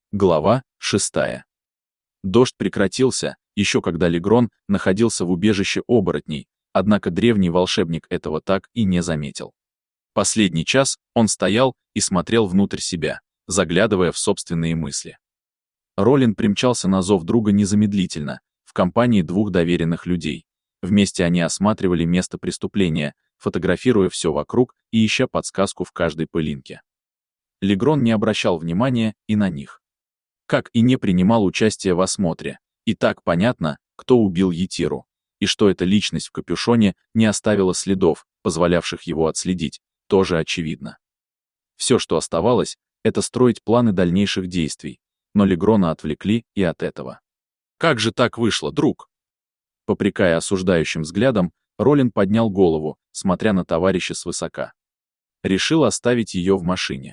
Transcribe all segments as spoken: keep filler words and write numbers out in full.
Глава шестая. Дождь прекратился, еще когда Легрон находился в убежище оборотней, однако древний волшебник этого так и не заметил. Последний час он стоял и смотрел внутрь себя, заглядывая в собственные мысли. Ролин примчался на зов друга незамедлительно, в компании двух доверенных людей. Вместе они осматривали место преступления, фотографируя все вокруг и ища подсказку в каждой пылинке. Легрон не обращал внимания и на них. Как и не принимал участия в осмотре. И так понятно, кто убил Етиру, и что эта личность в капюшоне не оставила следов, позволявших его отследить, тоже очевидно. Все, что оставалось, это строить планы дальнейших действий, но Легрона отвлекли и от этого. «Как же так вышло, друг?» Попрекая осуждающим взглядом, Ролин поднял голову, смотря на товарища свысока. Решил оставить ее в машине.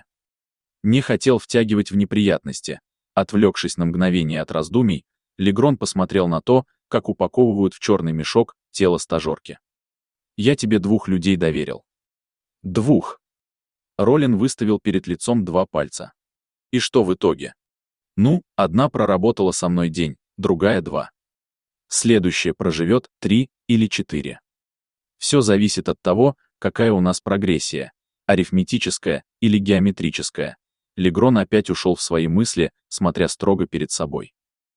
Не хотел втягивать в неприятности. Отвлекшись на мгновение от раздумий, Легрон посмотрел на то, как упаковывают в черный мешок тело стажерки. «Я тебе двух людей доверил». «Двух». Ролин выставил перед лицом два пальца. «И что в итоге?» «Ну, одна проработала со мной день, другая два. Следующая проживет три или четыре. Все зависит от того, какая у нас прогрессия, арифметическая или геометрическая». Легрон опять ушел в свои мысли, смотря строго перед собой.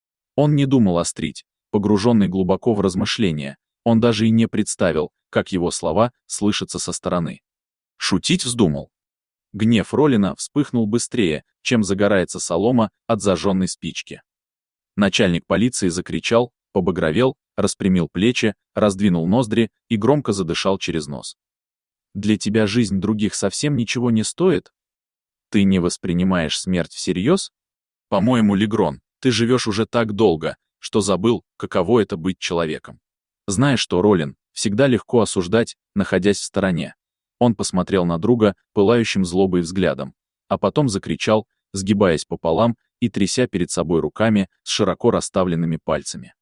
Он не думал острить, погруженный глубоко в размышления, он даже и не представил, как его слова слышатся со стороны. Шутить вздумал. Гнев Ролина вспыхнул быстрее, чем загорается солома от зажженной спички. Начальник полиции закричал, побагровел, распрямил плечи, раздвинул ноздри и громко задышал через нос. «Для тебя жизнь других совсем ничего не стоит? Ты не воспринимаешь смерть всерьез? По-моему, Легрон, ты живешь уже так долго, что забыл, каково это быть человеком. Знаешь что, Ролин, всегда легко осуждать, находясь в стороне». Он посмотрел на друга пылающим злобой взглядом, а потом закричал, сгибаясь пополам и тряся перед собой руками с широко расставленными пальцами.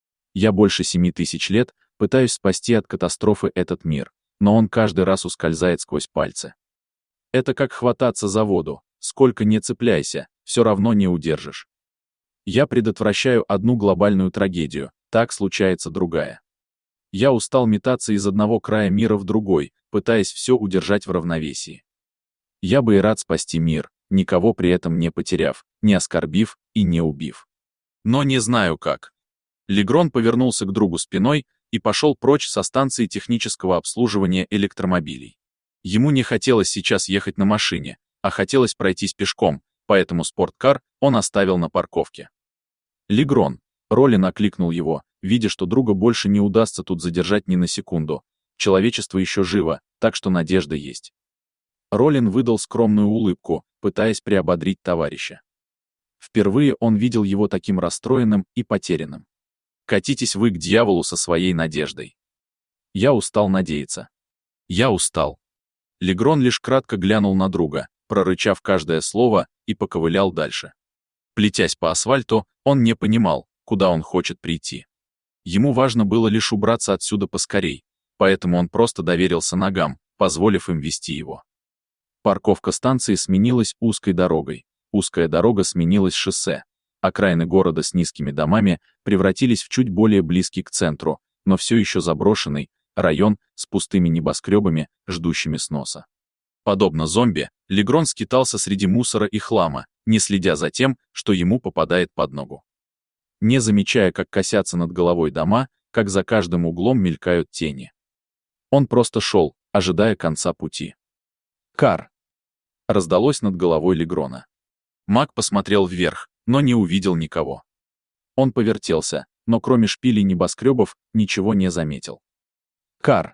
«Я больше семи тысяч лет пытаюсь спасти от катастрофы этот мир, но он каждый раз ускользает сквозь пальцы. Это как хвататься за воду, сколько не цепляйся, все равно не удержишь. Я предотвращаю одну глобальную трагедию, так случается другая. Я устал метаться из одного края мира в другой, пытаясь все удержать в равновесии. Я бы и рад спасти мир, никого при этом не потеряв, не оскорбив и не убив. Но не знаю как». Легрон повернулся к другу спиной и пошел прочь со станции технического обслуживания электромобилей. Ему не хотелось сейчас ехать на машине, а хотелось пройтись пешком, поэтому спорткар он оставил на парковке. «Легрон», — Ролин окликнул его, видя, что друга больше не удастся тут задержать ни на секунду. Человечество еще живо, так что надежда есть. Ролин выдал скромную улыбку, пытаясь приободрить товарища. Впервые он видел его таким расстроенным и потерянным. «Катитесь вы к дьяволу со своей надеждой. Я устал надеяться. Я устал». Легрон лишь кратко глянул на друга, прорычав каждое слово, и поковылял дальше. Плетясь по асфальту, он не понимал, куда он хочет прийти. Ему важно было лишь убраться отсюда поскорей, поэтому он просто доверился ногам, позволив им вести его. Парковка станции сменилась узкой дорогой, узкая дорога сменилась шоссе, окраины города с низкими домами превратились в чуть более близкий к центру, но все еще заброшенный, район с пустыми небоскребами, ждущими сноса. Подобно зомби, Легрон скитался среди мусора и хлама, не следя за тем, что ему попадает под ногу. Не замечая, как косятся над головой дома, как за каждым углом мелькают тени. Он просто шел, ожидая конца пути. «Кар!» раздалось над головой Легрона. Маг посмотрел вверх, но не увидел никого. Он повертелся, но кроме шпилей небоскребов ничего не заметил. «Кар!»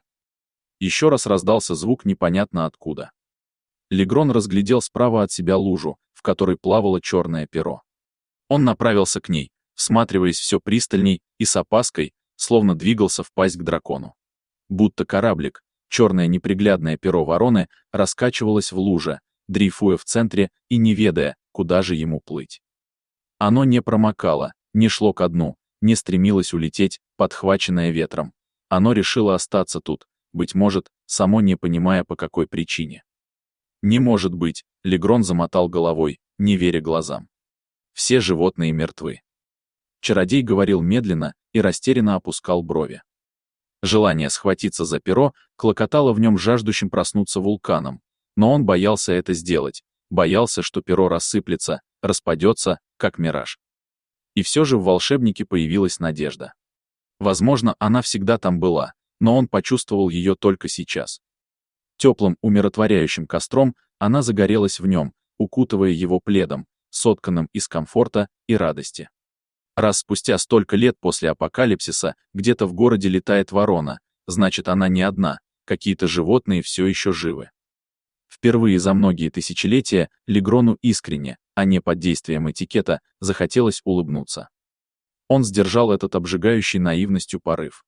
Еще раз раздался звук непонятно откуда. Легрон разглядел справа от себя лужу, в которой плавало черное перо. Он направился к ней, всматриваясь все пристальней и с опаской, словно двигался впасть к дракону. Будто кораблик, черное неприглядное перо вороны раскачивалось в луже, дрейфуя в центре и не ведая, куда же ему плыть. Оно не промокало, не шло ко дну, не стремилось улететь, подхваченное ветром. Оно решило остаться тут, быть может, само не понимая по какой причине. «Не может быть», — Легрон замотал головой, не веря глазам. Все животные мертвы. Чародей говорил медленно и растерянно опускал брови. Желание схватиться за перо клокотало в нем жаждущим проснуться вулканом, но он боялся это сделать, боялся, что перо рассыплется, распадется, как мираж. И все же в волшебнике появилась надежда. Возможно, она всегда там была, но он почувствовал ее только сейчас. Теплым умиротворяющим костром она загорелась в нем, укутывая его пледом, сотканным из комфорта и радости. Раз спустя столько лет после апокалипсиса где-то в городе летает ворона, значит, она не одна, какие-то животные все еще живы. Впервые за многие тысячелетия Легрону искренне, а не под действием этикета, захотелось улыбнуться. Он сдержал этот обжигающий наивностью порыв.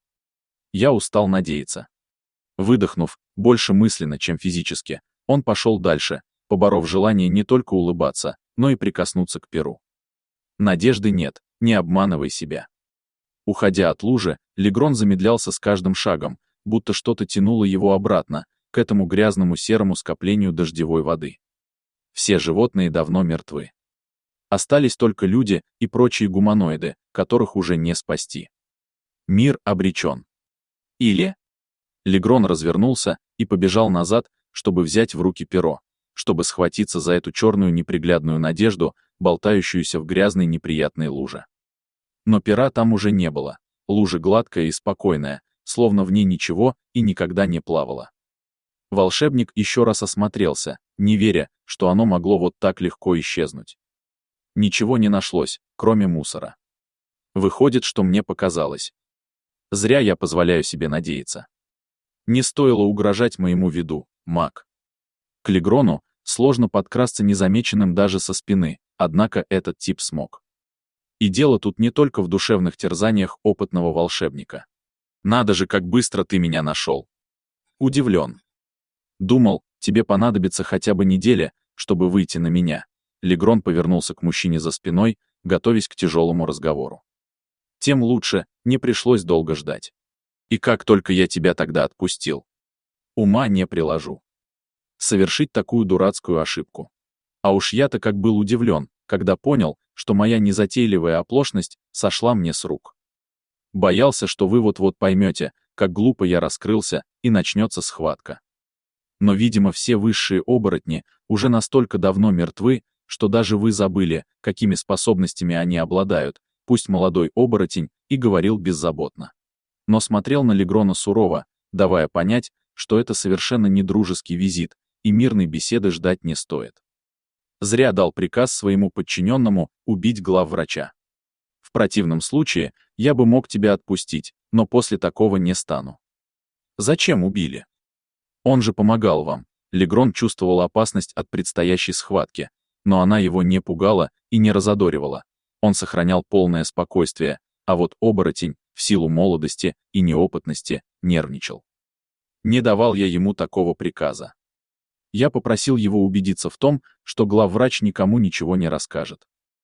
Я устал надеяться. Выдохнув, больше мысленно, чем физически, он пошел дальше, поборов желание не только улыбаться, но и прикоснуться к перу. Надежды нет, не обманывай себя. Уходя от лужи, Легрон замедлялся с каждым шагом, будто что-то тянуло его обратно, к этому грязному серому скоплению дождевой воды. Все животные давно мертвы. Остались только люди и прочие гуманоиды, которых уже не спасти. Мир обречен. Или... Легрон развернулся и побежал назад, чтобы взять в руки перо, чтобы схватиться за эту черную неприглядную надежду, болтающуюся в грязной неприятной луже. Но пера там уже не было, лужа гладкая и спокойная, словно в ней ничего и никогда не плавало. Волшебник еще раз осмотрелся, не веря, что оно могло вот так легко исчезнуть. Ничего не нашлось, кроме мусора. Выходит, что мне показалось. Зря я позволяю себе надеяться. Не стоило угрожать моему виду, маг. К Легрону сложно подкрасться незамеченным даже со спины, однако этот тип смог. И дело тут не только в душевных терзаниях опытного волшебника. Надо же, как быстро ты меня нашел. Удивлен. Думал, тебе понадобится хотя бы неделя, чтобы выйти на меня. Легрон повернулся к мужчине за спиной, готовясь к тяжелому разговору. Тем лучше, не пришлось долго ждать. И как только я тебя тогда отпустил. Ума не приложу. Совершить такую дурацкую ошибку. А уж я-то как был удивлен, когда понял, что моя незатейливая оплошность сошла мне с рук. Боялся, что вы вот-вот поймете, как глупо я раскрылся, и начнется схватка. Но, видимо, все высшие оборотни уже настолько давно мертвы, что даже вы забыли, какими способностями они обладают, пусть молодой оборотень и говорил беззаботно. Но смотрел на Легрона сурово, давая понять, что это совершенно не дружеский визит, и мирной беседы ждать не стоит. Зря дал приказ своему подчиненному убить главврача. В противном случае я бы мог тебя отпустить, но после такого не стану. Зачем убили? Он же помогал вам. Легрон чувствовал опасность от предстоящей схватки, но она его не пугала и не разодоривала. Он сохранял полное спокойствие, а вот оборотень, в силу молодости и неопытности, нервничал. Не давал я ему такого приказа. Я попросил его убедиться в том, что главврач никому ничего не расскажет.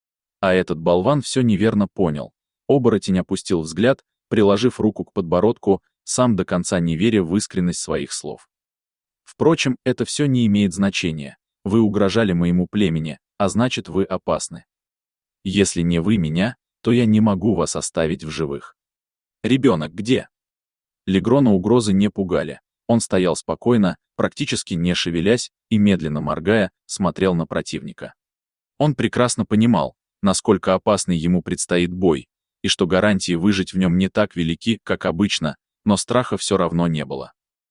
А этот болван все неверно понял. Оборотень опустил взгляд, приложив руку к подбородку, сам до конца не веря в искренность своих слов. Впрочем, это все не имеет значения. Вы угрожали моему племени, а значит, вы опасны. Если не вы меня, то я не могу вас оставить в живых. Ребенок где? Легрона угрозы не пугали. Он стоял спокойно, практически не шевелясь и, медленно моргая, смотрел на противника. Он прекрасно понимал, насколько опасный ему предстоит бой, и что гарантии выжить в нем не так велики, как обычно, но страха все равно не было.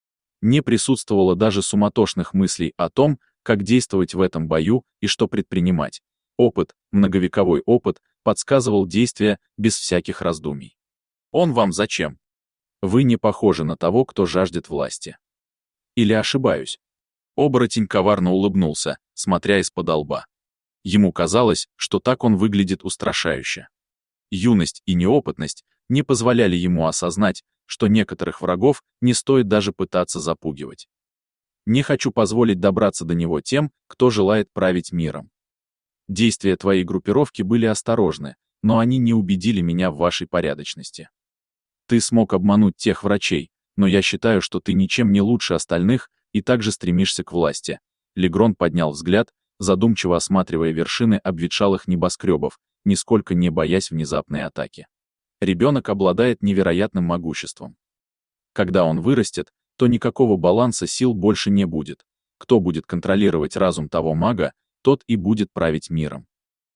Не присутствовало даже суматошных мыслей о том, как действовать в этом бою и что предпринимать. Опыт, многовековой опыт, подсказывал действия без всяких раздумий. Он вам зачем? Вы не похожи на того, кто жаждет власти. Или ошибаюсь? Оборотень коварно улыбнулся, смотря из-под лба. Ему казалось, что так он выглядит устрашающе. Юность и неопытность не позволяли ему осознать, что некоторых врагов не стоит даже пытаться запугивать. Не хочу позволить добраться до него тем, кто желает править миром. Действия твоей группировки были осторожны, но они не убедили меня в вашей порядочности. Ты смог обмануть тех врачей, но я считаю, что ты ничем не лучше остальных и также стремишься к власти. Легрон поднял взгляд, задумчиво осматривая вершины обветшалых небоскребов, нисколько не боясь внезапной атаки. Ребенок обладает невероятным могуществом. Когда он вырастет, то никакого баланса сил больше не будет. Кто будет контролировать разум того мага, тот и будет править миром.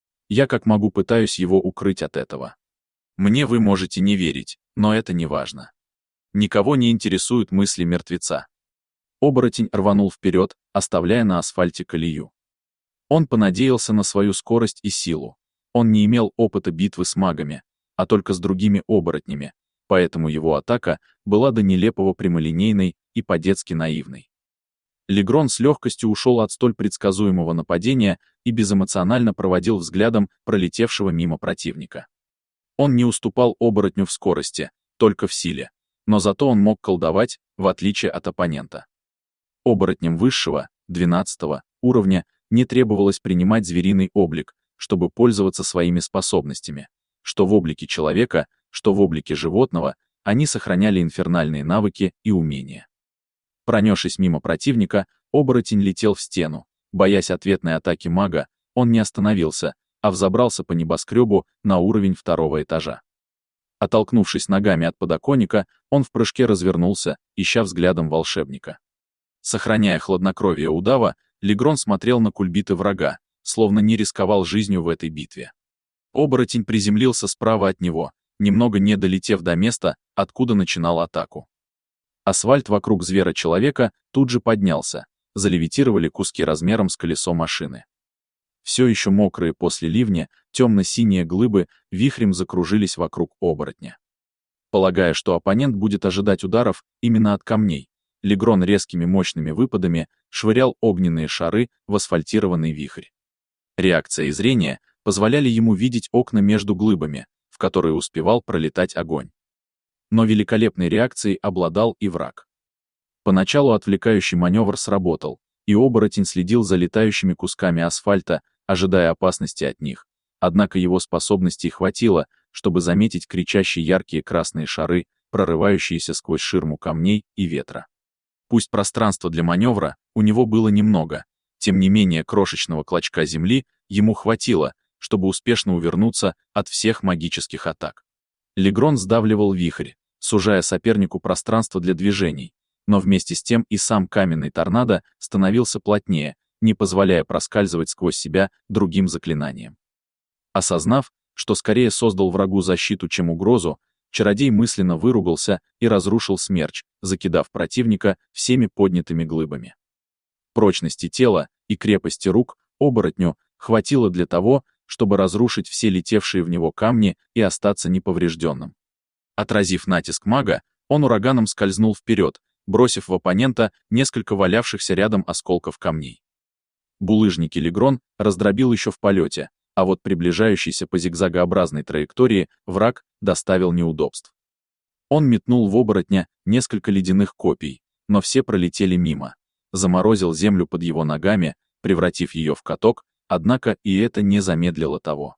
Я как могу пытаюсь его укрыть от этого. Мне вы можете не верить, но это не важно. Никого не интересуют мысли мертвеца. Оборотень рванул вперед, оставляя на асфальте колею. Он понадеялся на свою скорость и силу. Он не имел опыта битвы с магами, а только с другими оборотнями, поэтому его атака была до нелепого прямолинейной и по-детски наивной. Легрон с легкостью ушел от столь предсказуемого нападения и безэмоционально проводил взглядом пролетевшего мимо противника. Он не уступал оборотню в скорости, только в силе, но зато он мог колдовать, в отличие от оппонента. Оборотням высшего, двенадцатого, уровня не требовалось принимать звериный облик, чтобы пользоваться своими способностями. Что в облике человека, что в облике животного, они сохраняли инфернальные навыки и умения. Пронесшись мимо противника, оборотень летел в стену. Боясь ответной атаки мага, он не остановился, а взобрался по небоскребу на уровень второго этажа. Оттолкнувшись ногами от подоконника, он в прыжке развернулся, ища взглядом волшебника. Сохраняя хладнокровие удава, Легрон смотрел на кульбиты врага, словно не рисковал жизнью в этой битве. Оборотень приземлился справа от него, немного не долетев до места, откуда начинал атаку. Асфальт вокруг звера-человека тут же поднялся, залевитировали куски размером с колесо машины. Все еще мокрые после ливня, темно-синие глыбы вихрем закружились вокруг оборотня. Полагая, что оппонент будет ожидать ударов именно от камней, Легрон резкими мощными выпадами швырял огненные шары в асфальтированный вихрь. Реакция и зрение позволяли ему видеть окна между глыбами, в которые успевал пролетать огонь. Но великолепной реакцией обладал и враг. Поначалу отвлекающий маневр сработал, и оборотень следил за летающими кусками асфальта, ожидая опасности от них, однако его способностей хватило, чтобы заметить кричащие яркие красные шары, прорывающиеся сквозь ширму камней и ветра. Пусть пространства для маневра у него было немного, тем не менее крошечного клочка земли ему хватило, чтобы успешно увернуться от всех магических атак. Легрон сдавливал вихрь, сужая сопернику пространство для движений, но вместе с тем и сам каменный торнадо становился плотнее, не позволяя проскальзывать сквозь себя другим заклинанием. Осознав, что скорее создал врагу защиту, чем угрозу, чародей мысленно выругался и разрушил смерч, закидав противника всеми поднятыми глыбами. Прочности тела и крепости рук оборотню хватило для того, чтобы разрушить все летевшие в него камни и остаться неповрежденным. Отразив натиск мага, он ураганом скользнул вперед, бросив в оппонента несколько валявшихся рядом осколков камней. Булыжники Легрон раздробил еще в полете, а вот приближающийся по зигзагообразной траектории враг доставил неудобств. Он метнул в оборотня несколько ледяных копий, но все пролетели мимо, заморозил землю под его ногами, превратив ее в каток, однако и это не замедлило того.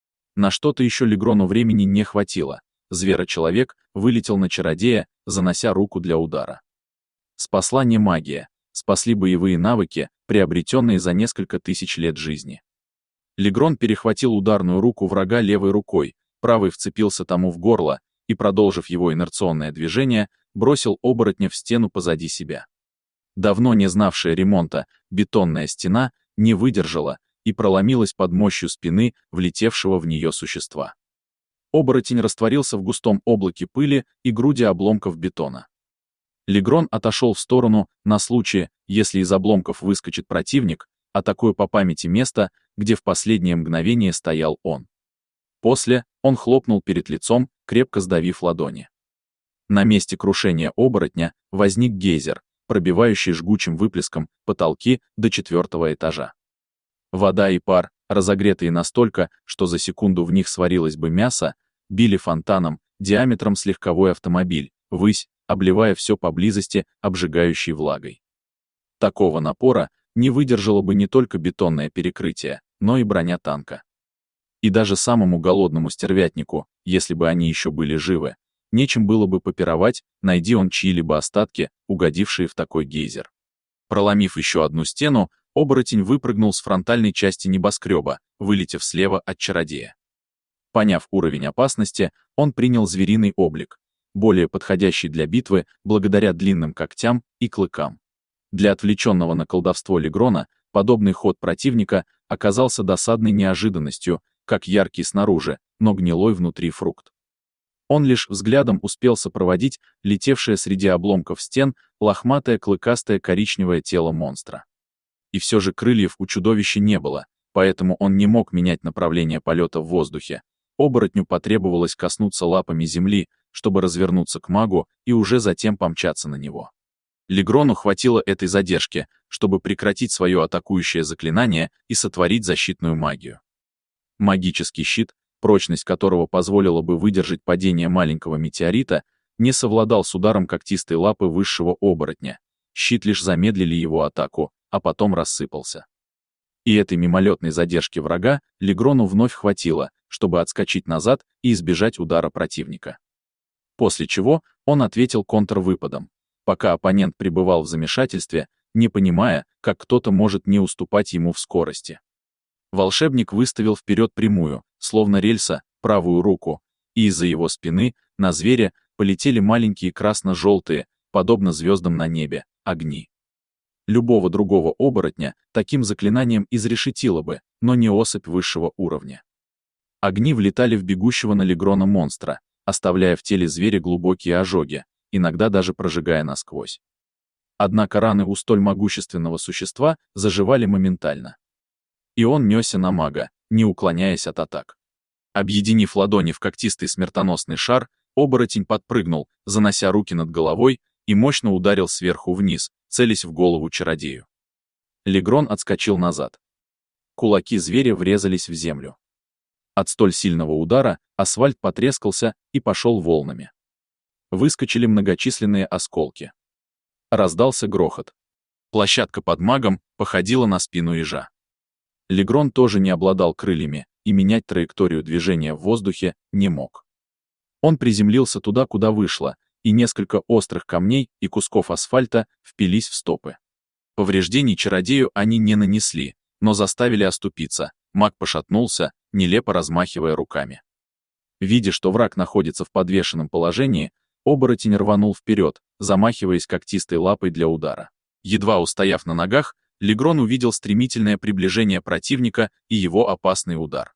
На что-то еще Легрону времени не хватило, зверочеловек вылетел на чародея, занося руку для удара. Спасла не магия, спасли боевые навыки, приобретенные за несколько тысяч лет жизни. Легрон перехватил ударную руку врага левой рукой, правый вцепился тому в горло и, продолжив его инерционное движение, бросил оборотня в стену позади себя. Давно не знавшая ремонта бетонная стена не выдержала и проломилась под мощью спины влетевшего в нее существа. Оборотень растворился в густом облаке пыли и груди обломков бетона. Легрон отошел в сторону на случай, если из обломков выскочит противник, атакуя по памяти место, где в последнее мгновение стоял он. После он хлопнул перед лицом, крепко сдавив ладони. На месте крушения оборотня возник гейзер, пробивающий жгучим выплеском потолки до четвертого этажа. Вода и пар, разогретые настолько, что за секунду в них сварилось бы мясо, били фонтаном, диаметром с легковой автомобиль, ввысь, обливая все поблизости обжигающей влагой. Такого напора не выдержало бы не только бетонное перекрытие, но и броня танка. И даже самому голодному стервятнику, если бы они еще были живы, нечем было бы попировать, найди он чьи-либо остатки, угодившие в такой гейзер. Проломив еще одну стену, оборотень выпрыгнул с фронтальной части небоскреба, вылетев слева от чародея. Поняв уровень опасности, он принял звериный облик, более подходящий для битвы благодаря длинным когтям и клыкам. Для отвлеченного на колдовство Легрона подобный ход противника оказался досадной неожиданностью, как яркий снаружи, но гнилой внутри фрукт. Он лишь взглядом успел сопроводить летевшее среди обломков стен лохматое клыкастое коричневое тело монстра. И все же крыльев у чудовища не было, поэтому он не мог менять направление полета в воздухе. Оборотню потребовалось коснуться лапами земли, чтобы развернуться к магу и уже затем помчаться на него. Легрону хватило этой задержки, чтобы прекратить свое атакующее заклинание и сотворить защитную магию. Магический щит, прочность которого позволила бы выдержать падение маленького метеорита, не совладал с ударом когтистой лапы высшего оборотня. Щит лишь замедлили его атаку, а потом рассыпался. И этой мимолетной задержки врага Легрону вновь хватило, чтобы отскочить назад и избежать удара противника. После чего он ответил контрвыпадом, пока оппонент пребывал в замешательстве, не понимая, как кто-то может не уступать ему в скорости. Волшебник выставил вперед прямую, словно рельса, правую руку, и из-за его спины на зверя полетели маленькие красно-желтые, подобно звездам на небе, огни. Любого другого оборотня таким заклинанием изрешетило бы, но не особь высшего уровня. Огни влетали в бегущего на Легрона монстра, оставляя в теле зверя глубокие ожоги, иногда даже прожигая насквозь. Однако раны у столь могущественного существа заживали моментально. И он несся на мага, не уклоняясь от атак. Объединив ладони в когтистый смертоносный шар, оборотень подпрыгнул, занося руки над головой, и мощно ударил сверху вниз, целясь в голову чародею. Легрон отскочил назад. Кулаки зверя врезались в землю. От столь сильного удара асфальт потрескался и пошел волнами. Выскочили многочисленные осколки. Раздался грохот. Площадка под магом походила на спину ежа. Легрон тоже не обладал крыльями и менять траекторию движения в воздухе не мог. Он приземлился туда, куда вышло, и несколько острых камней и кусков асфальта впились в стопы. Повреждений чародею они не нанесли, но заставили оступиться. Маг пошатнулся, нелепо размахивая руками. Видя, что враг находится в подвешенном положении, оборотень рванул вперед, замахиваясь когтистой лапой для удара. Едва устояв на ногах, Легрон увидел стремительное приближение противника и его опасный удар.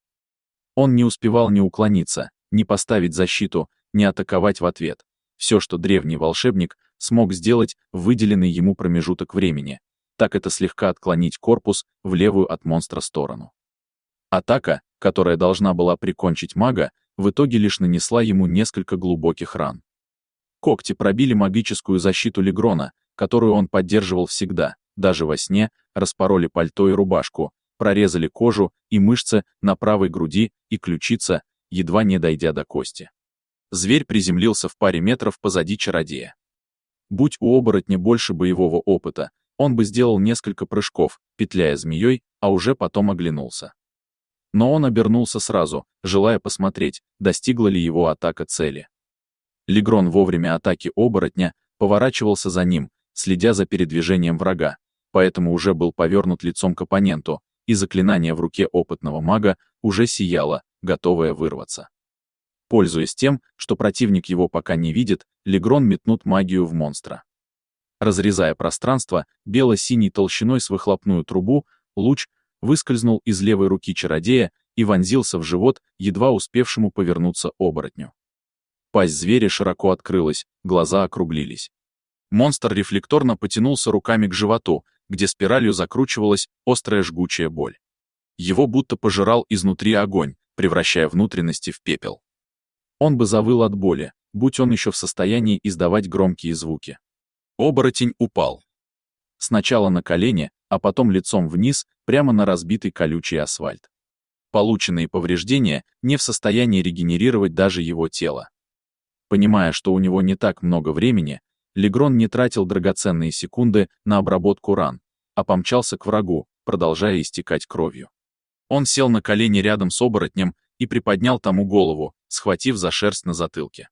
Он не успевал ни уклониться, ни поставить защиту, ни атаковать в ответ. Все, что древний волшебник смог сделать в выделенный ему промежуток времени, так это слегка отклонить корпус в левую от монстра сторону. Атака, которая должна была прикончить мага, в итоге лишь нанесла ему несколько глубоких ран. Когти пробили магическую защиту Легрона, которую он поддерживал всегда, даже во сне, распороли пальто и рубашку, прорезали кожу и мышцы на правой груди и ключице, едва не дойдя до кости. Зверь приземлился в паре метров позади чародея. Будь у оборотня больше боевого опыта, он бы сделал несколько прыжков, петляя змеей, а уже потом оглянулся. Но он обернулся сразу, желая посмотреть, достигла ли его атака цели. Легрон во время атаки оборотня поворачивался за ним, следя за передвижением врага, поэтому уже был повернут лицом к оппоненту, и заклинание в руке опытного мага уже сияло, готовое вырваться. Пользуясь тем, что противник его пока не видит, Легрон метнут магию в монстра. Разрезая пространство, бело-синей толщиной с выхлопную трубу, луч выскользнул из левой руки чародея и вонзился в живот, едва успевшему повернуться оборотню. Пасть зверя широко открылась, глаза округлились. Монстр рефлекторно потянулся руками к животу, где спиралью закручивалась острая жгучая боль. Его будто пожирал изнутри огонь, превращая внутренности в пепел. Он бы завыл от боли, будь он еще в состоянии издавать громкие звуки. Оборотень упал. Сначала на колени, а потом лицом вниз, прямо на разбитый колючий асфальт. Полученные повреждения не в состоянии регенерировать даже его тело. Понимая, что у него не так много времени, Легрон не тратил драгоценные секунды на обработку ран, а помчался к врагу, продолжая истекать кровью. Он сел на колени рядом с оборотнем и приподнял тому голову, схватив за шерсть на затылке.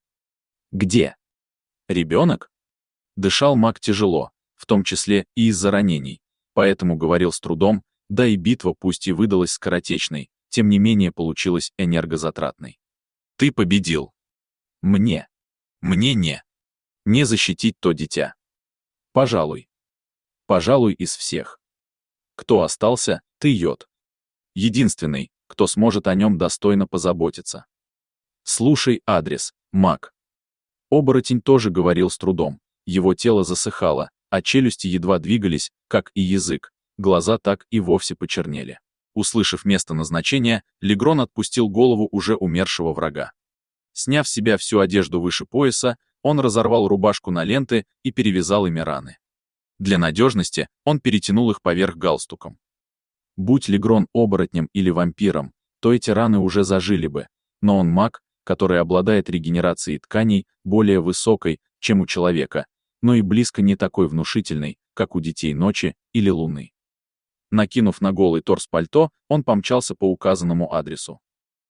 «Где? Ребенок?» Дышал маг тяжело, в том числе и из-за ранений, Поэтому говорил с трудом, да и битва пусть и выдалась скоротечной, тем не менее получилась энергозатратной. Ты победил. Мне. Мне не. Не защитить то дитя. Пожалуй. Пожалуй, из всех. Кто остался, ты йод. Единственный, кто сможет о нем достойно позаботиться. Слушай адрес, маг. Оборотень тоже говорил с трудом. Его тело засыхало, а челюсти едва двигались, как и язык, глаза так и вовсе почернели. Услышав место назначения, Легрон отпустил голову уже умершего врага. Сняв с себя всю одежду выше пояса, он разорвал рубашку на ленты и перевязал ими раны. Для надежности он перетянул их поверх галстуком. Будь Легрон оборотнем или вампиром, то эти раны уже зажили бы, но он маг, который обладает регенерацией тканей более высокой, чем у человека, но и близко не такой внушительной, как у детей ночи или луны. Накинув на голый торс пальто, он помчался по указанному адресу.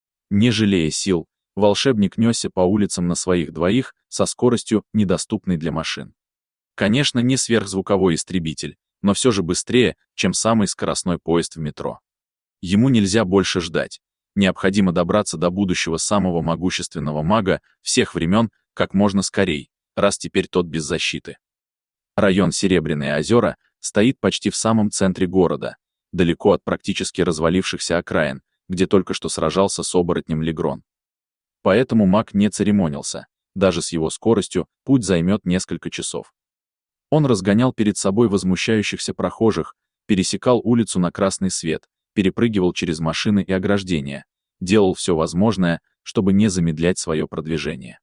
Не жалея сил, волшебник несся по улицам на своих двоих со скоростью, недоступной для машин. Конечно, не сверхзвуковой истребитель, но все же быстрее, чем самый скоростной поезд в метро. Ему нельзя больше ждать. Необходимо добраться до будущего самого могущественного мага всех времен как можно скорей, раз теперь тот без защиты. Район Серебряные озера стоит почти в самом центре города, далеко от практически развалившихся окраин, где только что сражался с оборотнем Легрон. Поэтому маг не церемонился, даже с его скоростью путь займет несколько часов. Он разгонял перед собой возмущающихся прохожих, пересекал улицу на красный свет, перепрыгивал через машины и ограждения, делал все возможное, чтобы не замедлять свое продвижение.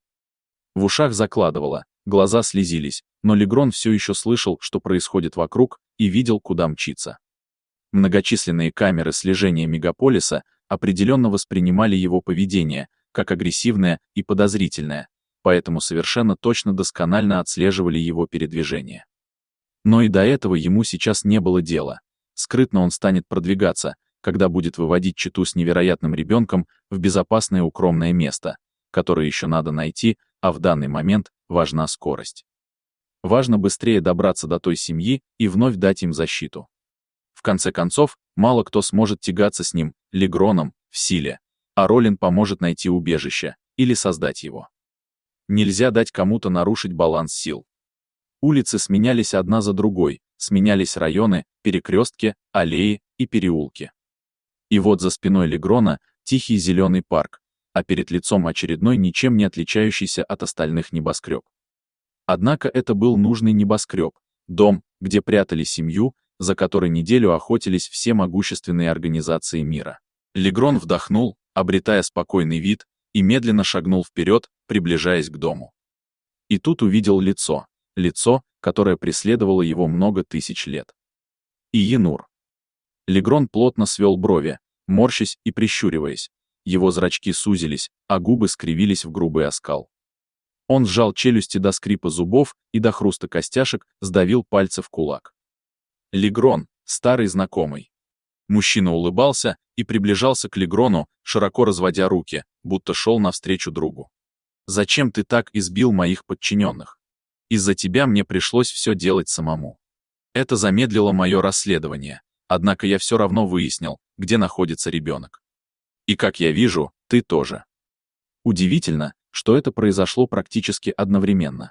В ушах закладывало, глаза слезились, но Легрон все еще слышал, что происходит вокруг, и видел, куда мчиться. Многочисленные камеры слежения мегаполиса определенно воспринимали его поведение как агрессивное и подозрительное, поэтому совершенно точно досконально отслеживали его передвижение. Но и до этого ему сейчас не было дела. Скрытно он станет продвигаться, когда будет выводить чету с невероятным ребенком в безопасное укромное место, которое еще надо найти, а в данный момент важна скорость. Важно быстрее добраться до той семьи и вновь дать им защиту. В конце концов, мало кто сможет тягаться с ним, Легроном, в силе, а Ролин поможет найти убежище или создать его. Нельзя дать кому-то нарушить баланс сил. Улицы сменялись одна за другой, сменялись районы, перекрестки, аллеи и переулки. И вот за спиной Легрона тихий зеленый парк, а перед лицом очередной ничем не отличающийся от остальных небоскреб. Однако это был нужный небоскреб, дом, где прятали семью, за которой неделю охотились все могущественные организации мира. Легрон вдохнул, обретая спокойный вид, и медленно шагнул вперед, приближаясь к дому. И тут увидел лицо, лицо, которое преследовало его много тысяч лет. Иенур. Легрон плотно свел брови, морщась и прищуриваясь. Его зрачки сузились, а губы скривились в грубый оскал. Он сжал челюсти до скрипа зубов и до хруста костяшек сдавил пальцы в кулак. Легрон, старый знакомый. Мужчина улыбался и приближался к Легрону, широко разводя руки, будто шел навстречу другу. «Зачем ты так избил моих подчиненных? Из-за тебя мне пришлось все делать самому. Это замедлило мое расследование, однако я все равно выяснил, где находится ребенок. И, как я вижу, ты тоже». Удивительно, что это произошло практически одновременно.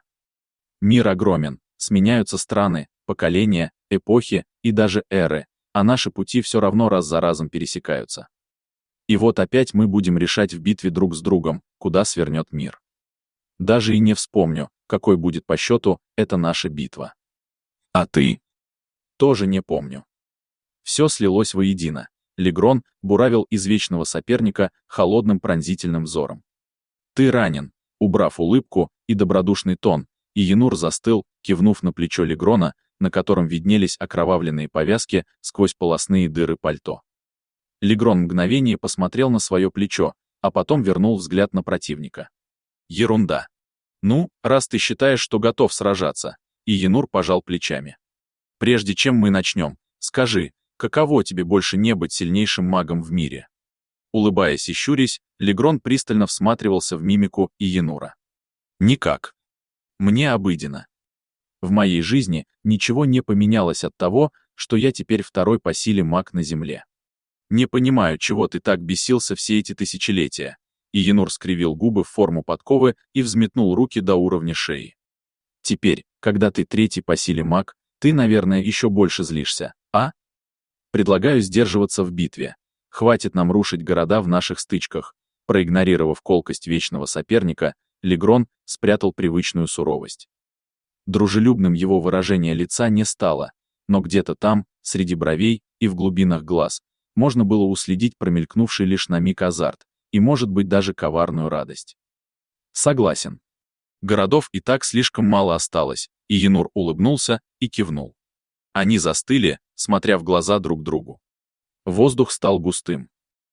Мир огромен, сменяются страны, поколения, эпохи и даже эры, а наши пути все равно раз за разом пересекаются. И вот опять мы будем решать в битве друг с другом, куда свернет мир. Даже и не вспомню, какой будет по счету эта наша битва. А ты? Тоже не помню. Все слилось воедино. Легрон буравил извечного соперника холодным пронзительным взором. Ты ранен. Убрав улыбку и добродушный тон, Иенур застыл, кивнув на плечо Легрона, на котором виднелись окровавленные повязки сквозь полостные дыры пальто. Легрон мгновение посмотрел на свое плечо, а потом вернул взгляд на противника. Ерунда. Ну, раз ты считаешь, что готов сражаться, Иенур пожал плечами. Прежде чем мы начнем, скажи, каково тебе больше не быть сильнейшим магом в мире? Улыбаясь и щурясь, Легрон пристально всматривался в мимику Иенура. Никак. Мне обыденно. В моей жизни ничего не поменялось от того, что я теперь второй по силе маг на земле. Не понимаю, чего ты так бесился все эти тысячелетия. И Янур скривил губы в форму подковы и взметнул руки до уровня шеи. Теперь, когда ты третий по силе маг, ты, наверное, еще больше злишься, а? Предлагаю сдерживаться в битве. Хватит нам рушить города в наших стычках. Проигнорировав колкость вечного соперника, Легрон спрятал привычную суровость. Дружелюбным его выражение лица не стало, но где-то там, среди бровей и в глубинах глаз, можно было уследить промелькнувший лишь на миг азарт и, может быть, даже коварную радость. Согласен. Городов и так слишком мало осталось, и Янур улыбнулся и кивнул. Они застыли, смотря в глаза друг другу. Воздух стал густым.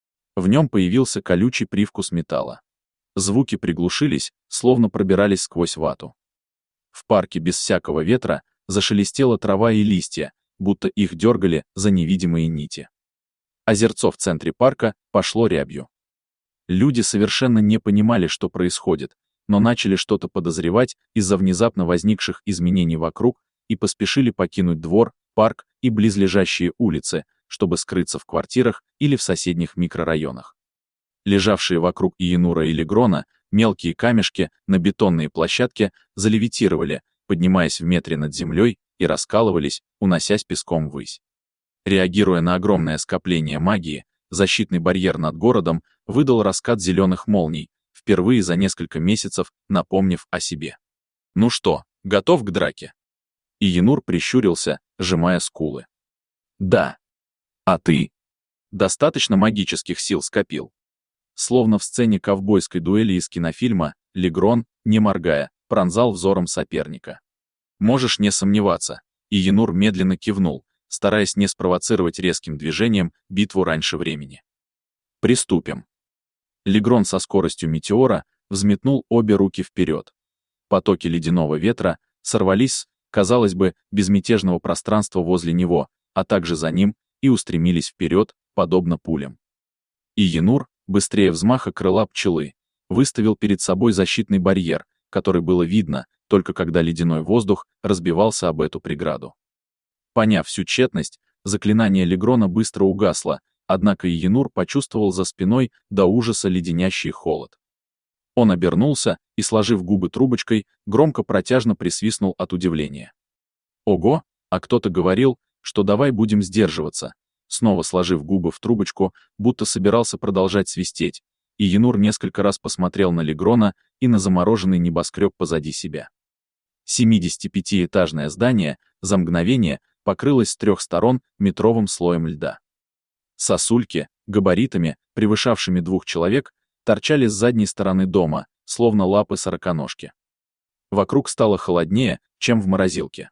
В нем появился колючий привкус металла. Звуки приглушились, словно пробирались сквозь вату. В парке без всякого ветра зашелестела трава и листья, будто их дергали за невидимые нити. Озерцо в центре парка пошло рябью. Люди совершенно не понимали, что происходит, но начали что-то подозревать из-за внезапно возникших изменений вокруг и поспешили покинуть двор, парк и близлежащие улицы, чтобы скрыться в квартирах или в соседних микрорайонах. Лежавшие вокруг Янура и Легрона мелкие камешки на бетонные площадки залевитировали, поднимаясь в метре над землей, и раскалывались, уносясь песком ввысь. Реагируя на огромное скопление магии, защитный барьер над городом выдал раскат зеленых молний, впервые за несколько месяцев напомнив о себе. «Ну что, готов к драке?» И Янур прищурился, сжимая скулы. «Да. А ты? Достаточно магических сил скопил?» Словно в сцене ковбойской дуэли из кинофильма, Легрон, не моргая, пронзал взором соперника. «Можешь не сомневаться», и Янур медленно кивнул, стараясь не спровоцировать резким движением битву раньше времени. «Приступим». Легрон со скоростью метеора взметнул обе руки вперед. Потоки ледяного ветра сорвались с, казалось бы, безмятежного пространства возле него, а также за ним, и устремились вперед, подобно пулям. И Янур, быстрее взмаха крыла пчелы, выставил перед собой защитный барьер, который было видно, только когда ледяной воздух разбивался об эту преграду. Поняв всю тщетность, заклинание Легрона быстро угасло, однако и Янур почувствовал за спиной до ужаса леденящий холод. Он обернулся и, сложив губы трубочкой, громко протяжно присвистнул от удивления. «Ого, а кто-то говорил, что давай будем сдерживаться», снова сложив губы в трубочку, будто собирался продолжать свистеть, и Янур несколько раз посмотрел на Легрона и на замороженный небоскреб позади себя. семидесятипятиэтажное здание за мгновение покрылось с трех сторон метровым слоем льда. Сосульки, габаритами, превышавшими двух человек, торчали с задней стороны дома, словно лапы сороконожки. Вокруг стало холоднее, чем в морозилке.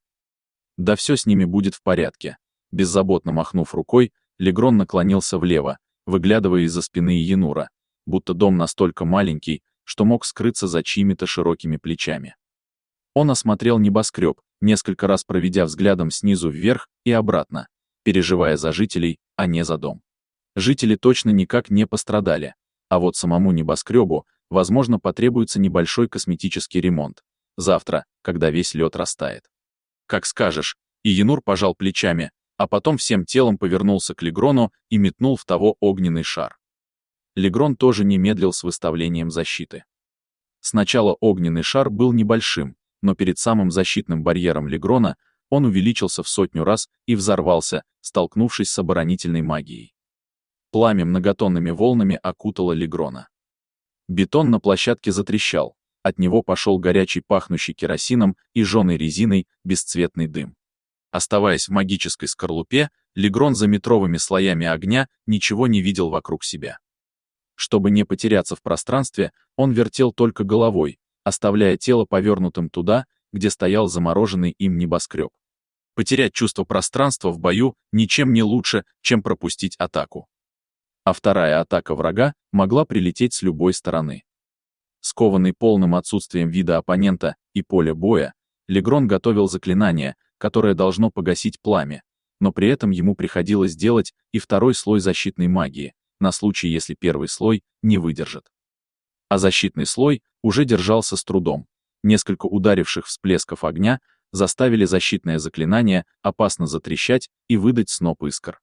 Да все с ними будет в порядке. Беззаботно махнув рукой, Легрон наклонился влево, выглядывая из-за спины Янура, будто дом настолько маленький, что мог скрыться за чьими-то широкими плечами. Он осмотрел небоскреб, несколько раз проведя взглядом снизу вверх и обратно, переживая за жителей, а не за дом. Жители точно никак не пострадали, а вот самому небоскребу, возможно, потребуется небольшой косметический ремонт. Завтра, когда весь лед растает. «Как скажешь», и Янур пожал плечами, а потом всем телом повернулся к Легрону и метнул в того огненный шар. Легрон тоже не медлил с выставлением защиты. Сначала огненный шар был небольшим, но перед самым защитным барьером Легрона он увеличился в сотню раз и взорвался, столкнувшись с оборонительной магией. Пламя многотонными волнами окутало Легрона. Бетон на площадке затрещал, от него пошел горячий, пахнущий керосином и жженой резиной, бесцветный дым. Оставаясь в магической скорлупе, Легрон за метровыми слоями огня ничего не видел вокруг себя. Чтобы не потеряться в пространстве, он вертел только головой, оставляя тело повернутым туда, где стоял замороженный им небоскреб. Потерять чувство пространства в бою ничем не лучше, чем пропустить атаку. А вторая атака врага могла прилететь с любой стороны. Скованный полным отсутствием вида оппонента и поля боя, Легрон готовил заклинание, которое должно погасить пламя, но при этом ему приходилось делать и второй слой защитной магии, на случай, если первый слой не выдержит. А защитный слой уже держался с трудом. Несколько ударивших всплесков огня заставили защитное заклинание опасно затрещать и выдать сноп искр.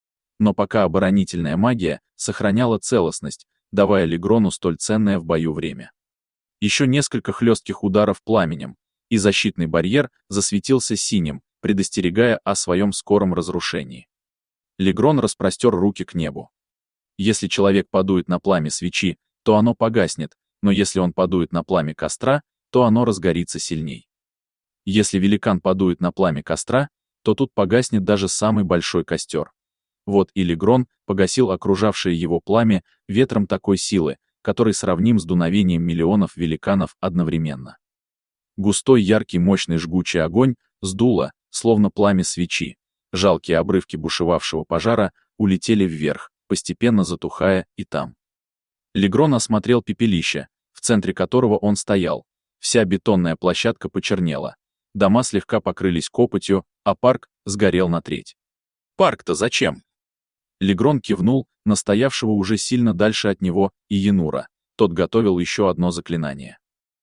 Но пока оборонительная магия сохраняла целостность, давая Легрону столь ценное в бою время. Еще несколько хлестких ударов пламенем, и защитный барьер засветился синим, предостерегая о своем скором разрушении. Легрон распростер руки к небу. Если человек подует на пламя свечи, то оно погаснет, но если он подует на пламя костра, то оно разгорится сильней. Если великан подует на пламя костра, то тут погаснет даже самый большой костер. Вот и Легрон погасил окружавшее его пламя ветром такой силы, который сравним с дуновением миллионов великанов одновременно. Густой, яркий, мощный жгучий огонь сдуло, словно пламя свечи. Жалкие обрывки бушевавшего пожара улетели вверх, постепенно затухая и там. Легрон осмотрел пепелище, в центре которого он стоял. Вся бетонная площадка почернела. Дома слегка покрылись копотью, а парк сгорел на треть. «Парк-то зачем?» Легрон кивнул на стоявшего уже сильно дальше от него Иенура. Тот готовил еще одно заклинание.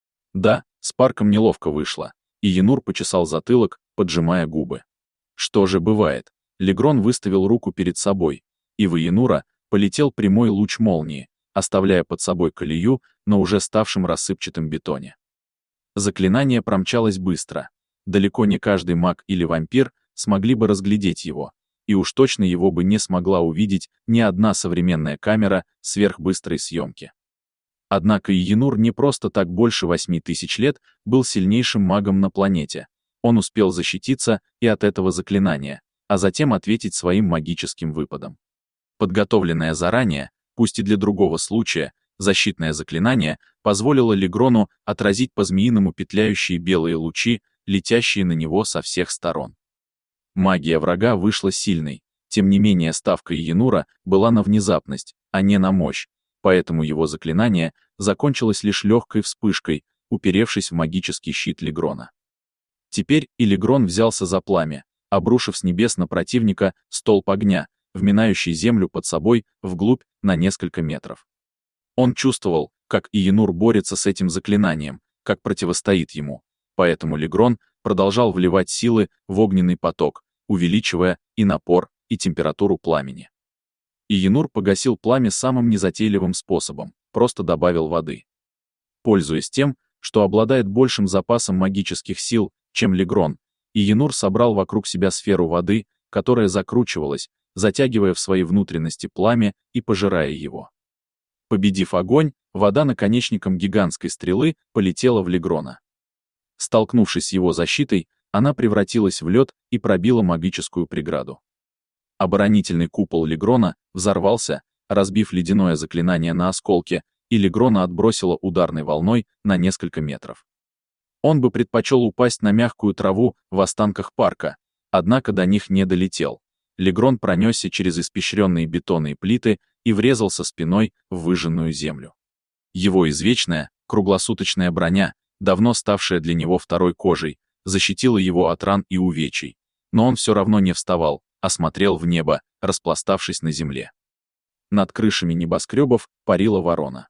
Да, с парком неловко вышло. Иенур почесал затылок, поджимая губы. Что же бывает? Легрон выставил руку перед собой, и в Иенура полетел прямой луч молнии, оставляя под собой колею на уже ставшем рассыпчатом бетоне. Заклинание промчалось быстро. Далеко не каждый маг или вампир смогли бы разглядеть его, и уж точно его бы не смогла увидеть ни одна современная камера сверхбыстрой съемки. Однако Иенур не просто так больше восьми тысяч лет был сильнейшим магом на планете. Он успел защититься и от этого заклинания, а затем ответить своим магическим выпадом. Подготовленное заранее, пусть и для другого случая, защитное заклинание позволило Легрону отразить по-змеиному петляющие белые лучи, летящие на него со всех сторон. Магия врага вышла сильной, тем не менее ставка Иенура была на внезапность, а не на мощь, поэтому его заклинание закончилось лишь легкой вспышкой, уперевшись в магический щит Легрона. Теперь и Легрон взялся за пламя, обрушив с небес на противника столб огня, вминающий землю под собой вглубь на несколько метров. Он чувствовал, как Иенур борется с этим заклинанием, как противостоит ему, поэтому Легрон продолжал вливать силы в огненный поток, увеличивая и напор, и температуру пламени. Иенур погасил пламя самым незатейливым способом, просто добавил воды. Пользуясь тем, что обладает большим запасом магических сил, чем Легрон, Иенур собрал вокруг себя сферу воды, которая закручивалась, затягивая в свои внутренности пламя и пожирая его. Победив огонь, вода наконечником гигантской стрелы полетела в Легрона. Столкнувшись с его защитой, она превратилась в лед и пробила магическую преграду. Оборонительный купол Легрона взорвался, разбив ледяное заклинание на осколки, и Легрона отбросило ударной волной на несколько метров. Он бы предпочел упасть на мягкую траву в останках парка, однако до них не долетел. Легрон пронесся через испещренные бетонные плиты и врезался спиной в выжженную землю. Его извечная, круглосуточная броня, давно ставшая для него второй кожей, защитила его от ран и увечий, но он все равно не вставал, а смотрел в небо, распластавшись на земле. Над крышами небоскребов парила ворона.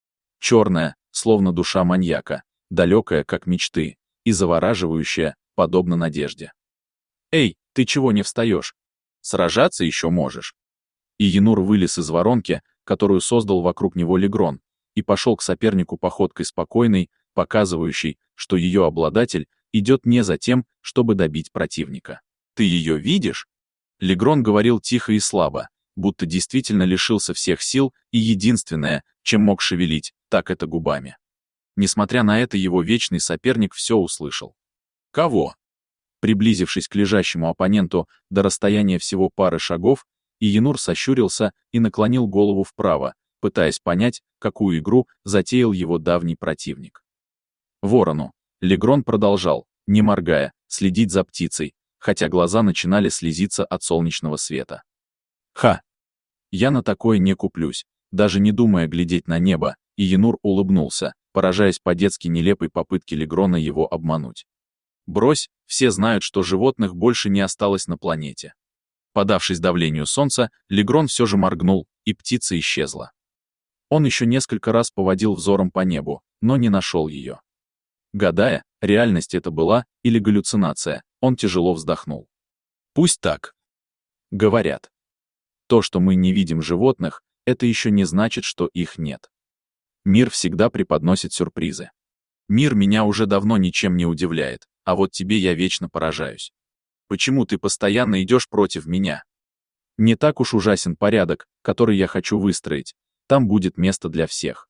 Черная, словно душа маньяка, далекая, как мечты, и завораживающая, подобно надежде. «Эй, ты чего не встаешь? Сражаться еще можешь». Иенур вылез из воронки, которую создал вокруг него Легрон, и пошел к сопернику походкой спокойной, показывающей, что ее обладатель идет не за тем, чтобы добить противника. «Ты ее видишь?» Легрон говорил тихо и слабо, будто действительно лишился всех сил, и единственное, чем мог шевелить, так это губами. Несмотря на это, его вечный соперник все услышал. «Кого?» Приблизившись к лежащему оппоненту до расстояния всего пары шагов, Иенур сощурился и наклонил голову вправо, пытаясь понять, какую игру затеял его давний противник. Ворону. Легрон продолжал, не моргая, следить за птицей, хотя глаза начинали слезиться от солнечного света. «Ха! Я на такое не куплюсь», даже не думая глядеть на небо, Иенур улыбнулся, поражаясь по-детски нелепой попытке Легрона его обмануть. «Брось, все знают, что животных больше не осталось на планете». Подавшись давлению солнца, Легрон все же моргнул, и птица исчезла. Он еще несколько раз поводил взором по небу, но не нашел ее. Гадая, реальность это была или галлюцинация, он тяжело вздохнул. Пусть так. Говорят. То, что мы не видим животных, это еще не значит, что их нет. Мир всегда преподносит сюрпризы. Мир меня уже давно ничем не удивляет, а вот тебе я вечно поражаюсь. Почему ты постоянно идешь против меня? Не так уж ужасен порядок, который я хочу выстроить, там будет место для всех.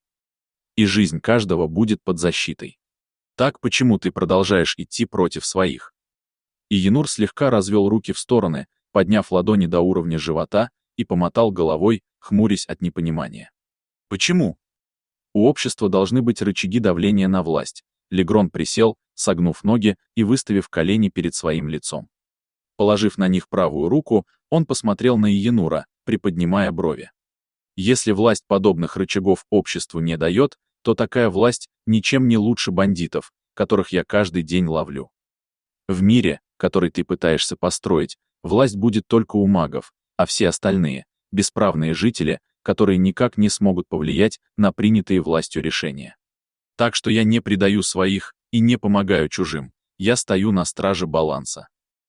И жизнь каждого будет под защитой. Так почему ты продолжаешь идти против своих? И Янур слегка развел руки в стороны, подняв ладони до уровня живота, и помотал головой, хмурясь от непонимания. Почему? У общества должны быть рычаги давления на власть. Легрон присел, согнув ноги и выставив колени перед своим лицом. Положив на них правую руку, он посмотрел на Иенура, приподнимая брови. Если власть подобных рычагов обществу не дает, то такая власть ничем не лучше бандитов, которых я каждый день ловлю. В мире, который ты пытаешься построить, власть будет только у магов, а все остальные — бесправные жители, которые никак не смогут повлиять на принятые властью решения. Так что я не предаю своих и не помогаю чужим, я стою на страже баланса.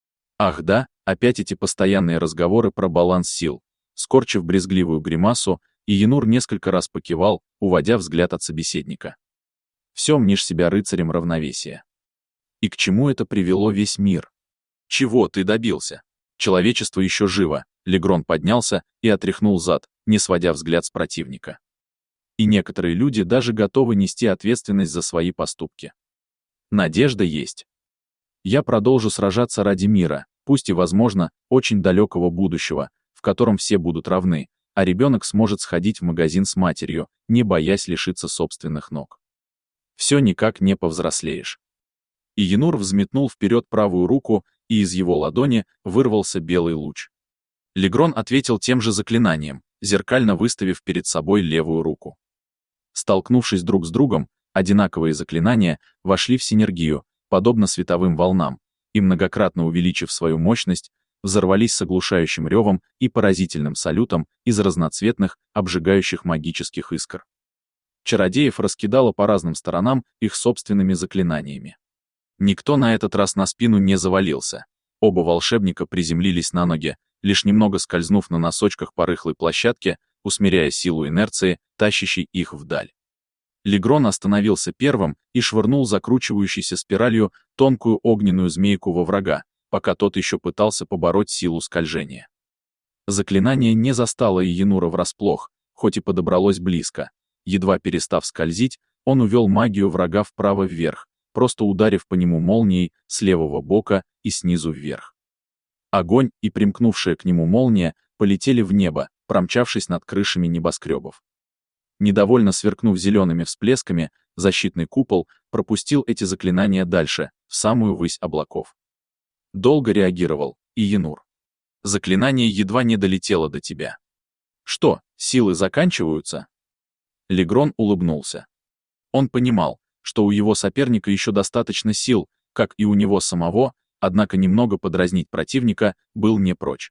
Ах да, опять эти постоянные разговоры про баланс сил. Скорчив брезгливую гримасу, Иенур несколько раз покивал, уводя взгляд от собеседника. Все мнишь себя рыцарем равновесия. И к чему это привело весь мир? Чего ты добился? Человечество еще живо. Легрон поднялся и отряхнул зад, не сводя взгляд с противника. И некоторые люди даже готовы нести ответственность за свои поступки. Надежда есть. Я продолжу сражаться ради мира, пусть и, возможно, очень далекого будущего, в котором все будут равны, а ребенок сможет сходить в магазин с матерью, не боясь лишиться собственных ног. Все никак не повзрослеешь. И Янур взметнул вперед правую руку, и из его ладони вырвался белый луч. Легрон ответил тем же заклинанием, зеркально выставив перед собой левую руку. Столкнувшись друг с другом, одинаковые заклинания вошли в синергию, подобно световым волнам, и, многократно увеличив свою мощность, взорвались с оглушающим ревом и поразительным салютом из разноцветных, обжигающих магических искр. Чародеев раскидало по разным сторонам их собственными заклинаниями. Никто на этот раз на спину не завалился. Оба волшебника приземлились на ноги, лишь немного скользнув на носочках по рыхлой площадке, усмиряя силу инерции, тащащей их вдаль. Легрон остановился первым и швырнул закручивающейся спиралью тонкую огненную змейку во врага, пока тот еще пытался побороть силу скольжения. Заклинание не застало Иенура врасплох, хоть и подобралось близко. Едва перестав скользить, он увел магию врага вправо-вверх, просто ударив по нему молнией с левого бока и снизу вверх. Огонь и примкнувшая к нему молния полетели в небо, промчавшись над крышами небоскребов. Недовольно сверкнув зелеными всплесками, защитный купол пропустил эти заклинания дальше, в самую высь облаков. Долго реагировал Иенур. Заклинание едва не долетело до тебя. Что, силы заканчиваются? Легрон улыбнулся. Он понимал, что у его соперника еще достаточно сил, как и у него самого, однако немного подразнить противника был не прочь.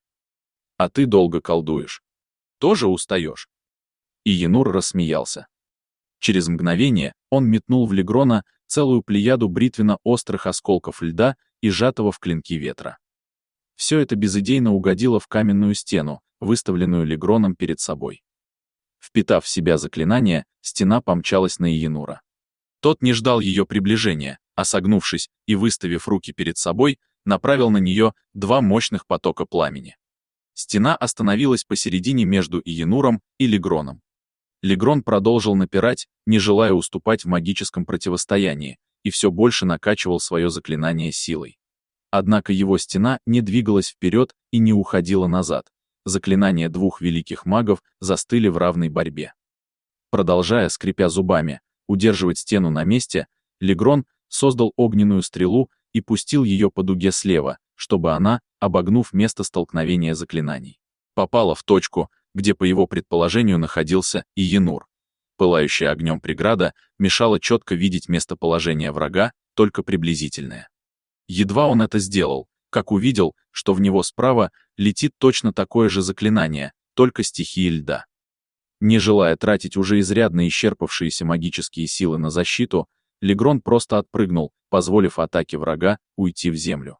А ты долго колдуешь. Тоже устаешь? И Иенур рассмеялся. Через мгновение он метнул в Легрона целую плеяду бритвенно-острых осколков льда и сжатого в клинки ветра. Все это безыдейно угодило в каменную стену, выставленную Легроном перед собой. Впитав в себя заклинание, стена помчалась на Иенура. Тот не ждал ее приближения, а согнувшись и выставив руки перед собой, направил на нее два мощных потока пламени. Стена остановилась посередине между Иенуром и Легроном. Легрон продолжил напирать, не желая уступать в магическом противостоянии, и все больше накачивал свое заклинание силой. Однако его стена не двигалась вперед и не уходила назад. Заклинания двух великих магов застыли в равной борьбе. Продолжая, скрипя зубами, удерживать стену на месте, Легрон создал огненную стрелу и пустил ее по дуге слева, чтобы она, обогнув место столкновения заклинаний, попала в точку, где, по его предположению, находился Иенур. Пылающая огнем преграда мешала четко видеть местоположение врага, только приблизительное. Едва он это сделал, как увидел, что в него справа летит точно такое же заклинание, только стихии льда. Не желая тратить уже изрядно исчерпавшиеся магические силы на защиту, Легрон просто отпрыгнул, позволив атаке врага уйти в землю.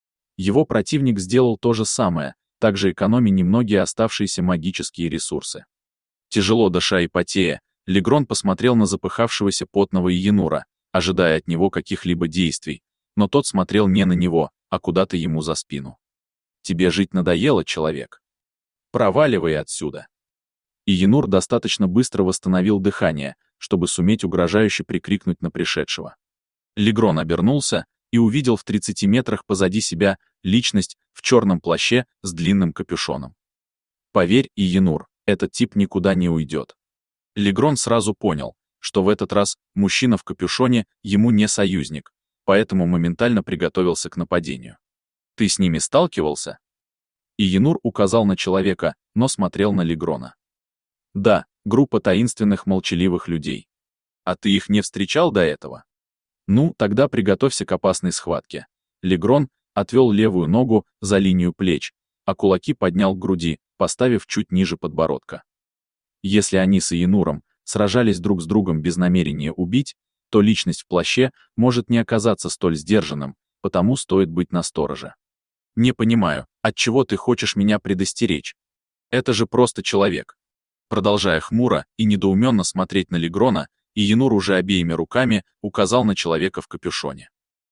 Его противник сделал то же самое, также экономя немногие оставшиеся магические ресурсы. Тяжело дыша и потея, Легрон посмотрел на запыхавшегося потного Иенура, ожидая от него каких-либо действий, но тот смотрел не на него, а куда-то ему за спину. «Тебе жить надоело, человек? Проваливай отсюда!» Иенур достаточно быстро восстановил дыхание, чтобы суметь угрожающе прикрикнуть на пришедшего. Легрон обернулся и увидел в тридцати метрах позади себя личность в черном плаще с длинным капюшоном. Поверь, Иенур, этот тип никуда не уйдет. Легрон сразу понял, что в этот раз мужчина в капюшоне ему не союзник, поэтому моментально приготовился к нападению. «Ты с ними сталкивался?» Иенур указал на человека, но смотрел на Легрона. «Да, группа таинственных молчаливых людей. А ты их не встречал до этого? Ну, тогда приготовься к опасной схватке». Легрон отвел левую ногу за линию плеч, а кулаки поднял к груди, поставив чуть ниже подбородка. Если они с Иенуром сражались друг с другом без намерения убить, то личность в плаще может не оказаться столь сдержанным, потому стоит быть настороже. «Не понимаю, от чего ты хочешь меня предостеречь? Это же просто человек». Продолжая хмуро и недоуменно смотреть на Легрона, Иенур уже обеими руками указал на человека в капюшоне.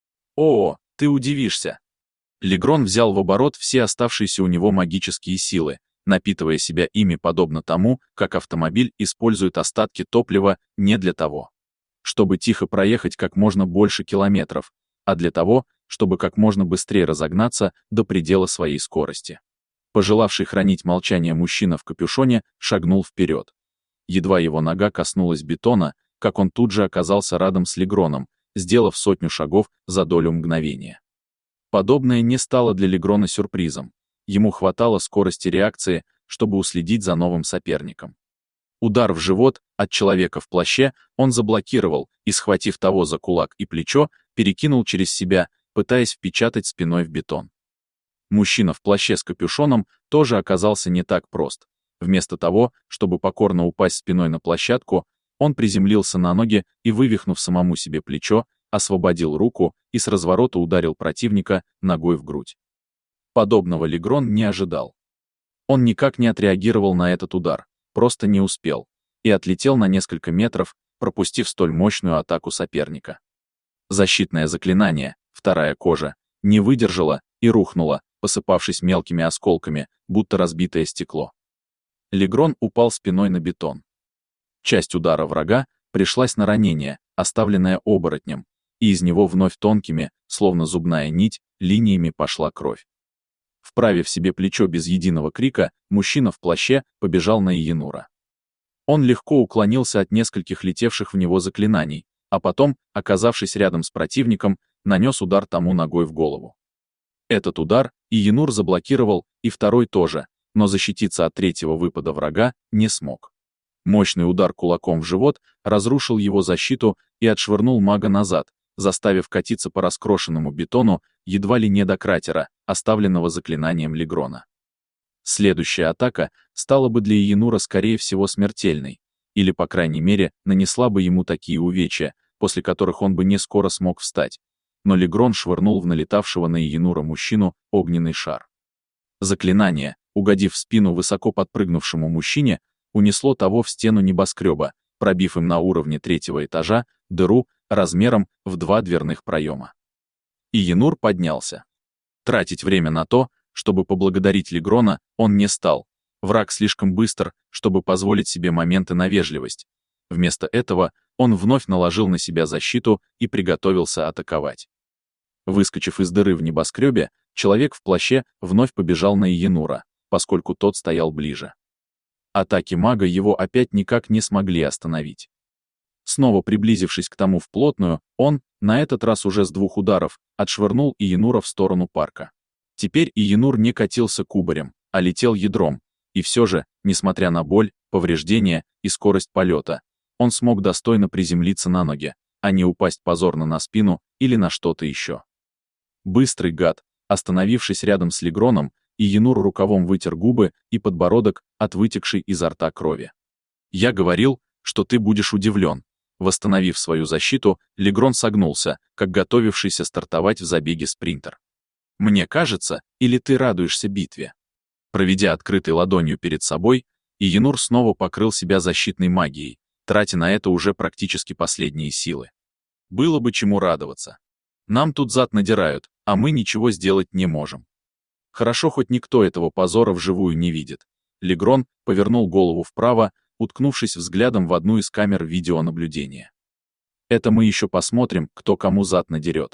«О, ты удивишься!» Легрон взял в оборот все оставшиеся у него магические силы, напитывая себя ими подобно тому, как автомобиль использует остатки топлива не для того, чтобы тихо проехать как можно больше километров, а для того, чтобы как можно быстрее разогнаться до предела своей скорости. Пожелавший хранить молчание мужчина в капюшоне шагнул вперед. Едва его нога коснулась бетона, как он тут же оказался рядом с Легроном, сделав сотню шагов за долю мгновения. Подобное не стало для Легрона сюрпризом. Ему хватало скорости реакции, чтобы уследить за новым соперником. Удар в живот от человека в плаще он заблокировал и, схватив того за кулак и плечо, перекинул через себя, пытаясь впечатать спиной в бетон. Мужчина в плаще с капюшоном тоже оказался не так прост. Вместо того, чтобы покорно упасть спиной на площадку, он приземлился на ноги и, вывихнув самому себе плечо, освободил руку и с разворота ударил противника ногой в грудь. Подобного Легрон не ожидал. Он никак не отреагировал на этот удар, просто не успел, и отлетел на несколько метров, пропустив столь мощную атаку соперника. Защитное заклинание, вторая кожа, не выдержала и рухнула, посыпавшись мелкими осколками, будто разбитое стекло. Легрон упал спиной на бетон. Часть удара врага пришлась на ранение, оставленное оборотнем, и из него вновь тонкими, словно зубная нить, линиями пошла кровь. Вправив себе плечо без единого крика, мужчина в плаще побежал на Иенура. Он легко уклонился от нескольких летевших в него заклинаний, а потом, оказавшись рядом с противником, нанес удар тому ногой в голову. Этот удар Иенур заблокировал, и второй тоже, но защититься от третьего выпада врага не смог. Мощный удар кулаком в живот разрушил его защиту и отшвырнул мага назад, заставив катиться по раскрошенному бетону едва ли не до кратера, оставленного заклинанием Легрона. Следующая атака стала бы для Иенура скорее всего смертельной, или, по крайней мере, нанесла бы ему такие увечья, после которых он бы не скоро смог встать. Но Легрон швырнул в налетавшего на Иенура мужчину огненный шар. Заклинание, угодив в спину высоко подпрыгнувшему мужчине, унесло того в стену небоскреба, пробив им на уровне третьего этажа дыру размером в два дверных проема. Иенур поднялся. Тратить время на то, чтобы поблагодарить Легрона, он не стал. Враг слишком быстр, чтобы позволить себе моменты на вежливость. Вместо этого он вновь наложил на себя защиту и приготовился атаковать. Выскочив из дыры в небоскребе, человек в плаще вновь побежал на Иенура, поскольку тот стоял ближе. Атаки мага его опять никак не смогли остановить. Снова приблизившись к тому вплотную, он, на этот раз уже с двух ударов, отшвырнул Иенура в сторону парка. Теперь Иенур не катился кубарем, а летел ядром, и все же, несмотря на боль, повреждения и скорость полета, он смог достойно приземлиться на ноги, а не упасть позорно на спину или на что-то еще. Быстрый гад, остановившись рядом с Легроном, Иенур рукавом вытер губы и подбородок от вытекшей изо рта крови. «Я говорил, что ты будешь удивлен». Восстановив свою защиту, Легрон согнулся, как готовившийся стартовать в забеге спринтер. «Мне кажется, или ты радуешься битве?» Проведя открытой ладонью перед собой, Иенур снова покрыл себя защитной магией, тратя на это уже практически последние силы. Было бы чему радоваться. Нам тут зад надирают, а мы ничего сделать не можем. Хорошо, хоть никто этого позора вживую не видит. Легрон повернул голову вправо, уткнувшись взглядом в одну из камер видеонаблюдения. Это мы еще посмотрим, кто кому зад надерет.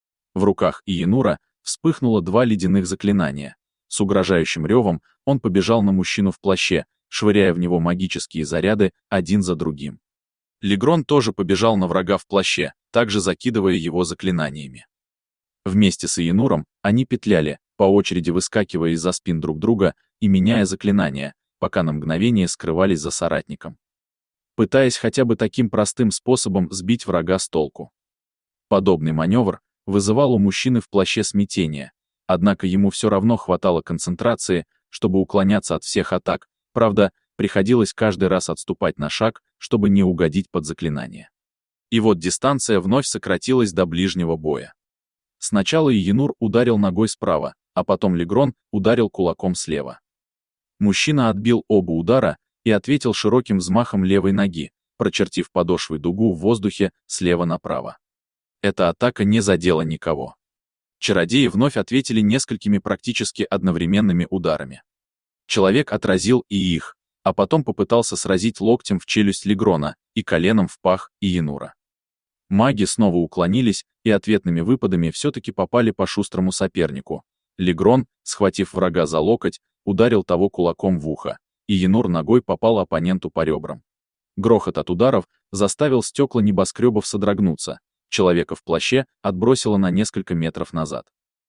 В руках Иенура вспыхнуло два ледяных заклинания. С угрожающим ревом он побежал на мужчину в плаще, швыряя в него магические заряды один за другим. Легрон тоже побежал на врага в плаще, также закидывая его заклинаниями. Вместе с Иенуром они петляли, по очереди выскакивая из-за спин друг друга и меняя заклинания, пока на мгновение скрывались за соратником, пытаясь хотя бы таким простым способом сбить врага с толку. Подобный маневр вызывал у мужчины в плаще смятение, однако ему все равно хватало концентрации, чтобы уклоняться от всех атак, правда, приходилось каждый раз отступать на шаг, чтобы не угодить под заклинание. И вот дистанция вновь сократилась до ближнего боя. Сначала Иенур ударил ногой справа, а потом Легрон ударил кулаком слева. Мужчина отбил оба удара и ответил широким взмахом левой ноги, прочертив подошвой дугу в воздухе слева направо. Эта атака не задела никого. Чародеи вновь ответили несколькими практически одновременными ударами. Человек отразил и их, а потом попытался сразить локтем в челюсть Легрона и коленом в пах Иенура. Маги снова уклонились и ответными выпадами все-таки попали по шустрому сопернику. Легрон, схватив врага за локоть, ударил того кулаком в ухо, и Иенур ногой попал оппоненту по ребрам. Грохот от ударов заставил стекла небоскребов содрогнуться, человека в плаще отбросило на несколько метров назад.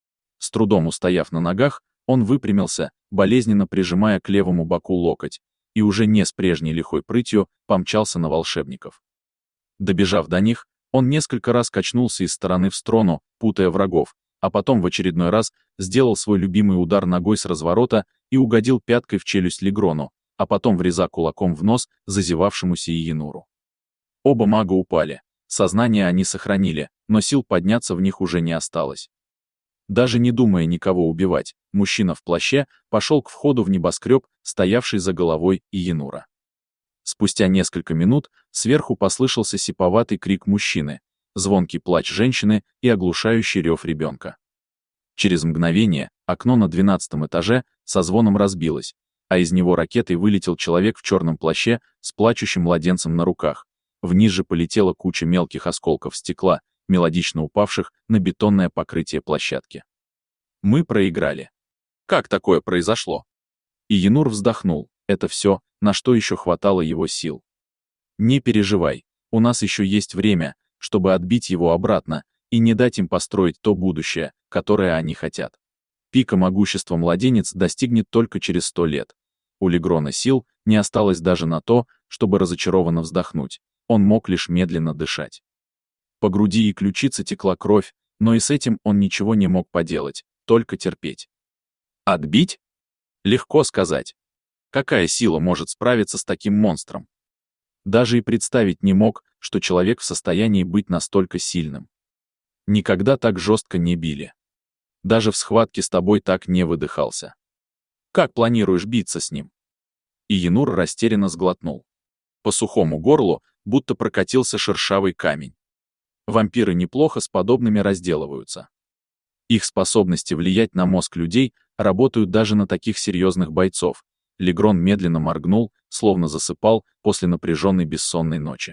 С трудом устояв на ногах, он выпрямился, болезненно прижимая к левому боку локоть, и уже не с прежней лихой прытью помчался на волшебников. Добежав до них, он несколько раз качнулся из стороны в сторону, путая врагов, а потом в очередной раз сделал свой любимый удар ногой с разворота и угодил пяткой в челюсть Легрону, а потом вреза кулаком в нос зазевавшемуся Иенуру. Оба мага упали, сознание они сохранили, но сил подняться в них уже не осталось. Даже не думая никого убивать, мужчина в плаще пошел к входу в небоскреб, стоявший за головой Иенура. Спустя несколько минут сверху послышался сиповатый крик мужчины, звонкий плач женщины и оглушающий рев ребенка. Через мгновение окно на двенадцатом этаже со звоном разбилось, а из него ракетой вылетел человек в черном плаще с плачущим младенцем на руках. Вниз же полетела куча мелких осколков стекла, мелодично упавших на бетонное покрытие площадки. Мы проиграли. Как такое произошло? Иенур вздохнул. Это все, на что еще хватало его сил. Не переживай, у нас еще есть время, чтобы отбить его обратно и не дать им построить то будущее, которое они хотят. Пика могущества младенец достигнет только через сто лет. У Легрона сил не осталось даже на то, чтобы разочарованно вздохнуть, он мог лишь медленно дышать. По груди и ключице текла кровь, но и с этим он ничего не мог поделать, только терпеть. Отбить? Легко сказать. Какая сила может справиться с таким монстром? Даже и представить не мог, что человек в состоянии быть настолько сильным. Никогда так жестко не били. Даже в схватке с тобой так не выдыхался. Как планируешь биться с ним? Иенур растерянно сглотнул. По сухому горлу будто прокатился шершавый камень. Вампиры неплохо с подобными разделываются. Их способности влиять на мозг людей работают даже на таких серьезных бойцов. Легрон медленно моргнул, словно засыпал после напряженной бессонной ночи.